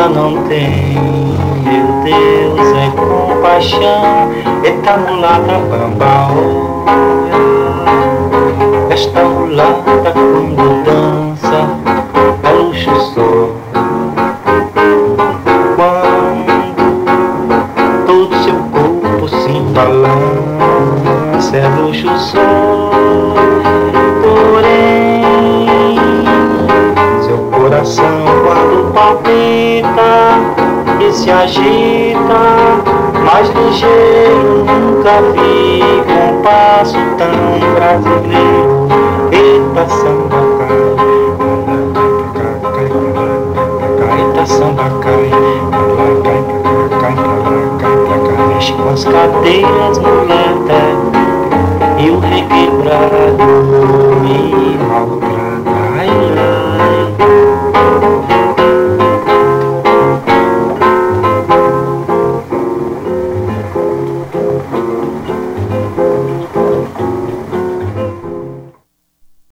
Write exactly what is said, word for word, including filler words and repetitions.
não tem, meu Deus, é compaixão. Eita mulata bamba, olha, esta mulata quando dança é luxo só. Quando todo seu corpo se balança é luxo só. Porém, seu coração quando palpita e se agita, mais ligeiro nunca vi, com passo tão brasileiro. Eita samba cai, eita samba cai, cai pra cá, cai pra lá, cai pra cá, mexe com as cadeiras, mulher, e o reggae brasileiro.